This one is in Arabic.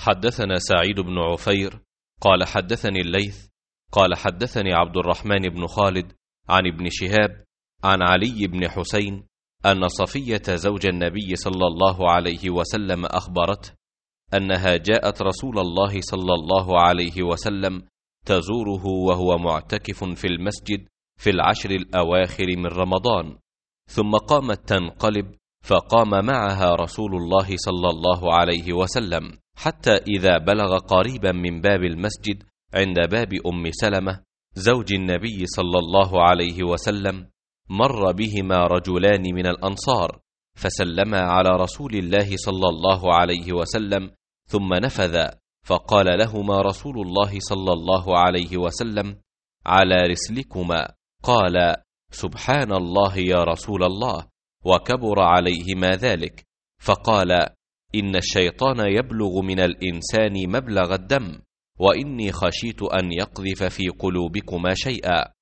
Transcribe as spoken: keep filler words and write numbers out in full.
حدثنا سعيد بن عفير قال حدثني الليث قال حدثني عبد الرحمن بن خالد عن ابن شهاب عن علي بن حسين أن صفية زوج النبي صلى الله عليه وسلم أخبرته أنها جاءت رسول الله صلى الله عليه وسلم تزوره وهو معتكف في المسجد في العشر الأواخر من رمضان، ثم قامت تنقلب فقام معها رسول الله صلى الله عليه وسلم حتى إذا بلغ قريبا من باب المسجد عند باب أم سلمة زوج النبي صلى الله عليه وسلم مر بهما رجلان من الأنصار فسلما على رسول الله صلى الله عليه وسلم ثم نفذا، فقال لهما رسول الله صلى الله عليه وسلم: على رسلكما. قال: سبحان الله يا رسول الله، وكبر عليهما ذلك، فقال: إن الشيطان يبلغ من الإنسان مبلغ الدم، وإني خشيت أن يقذف في قلوبكما شيئا.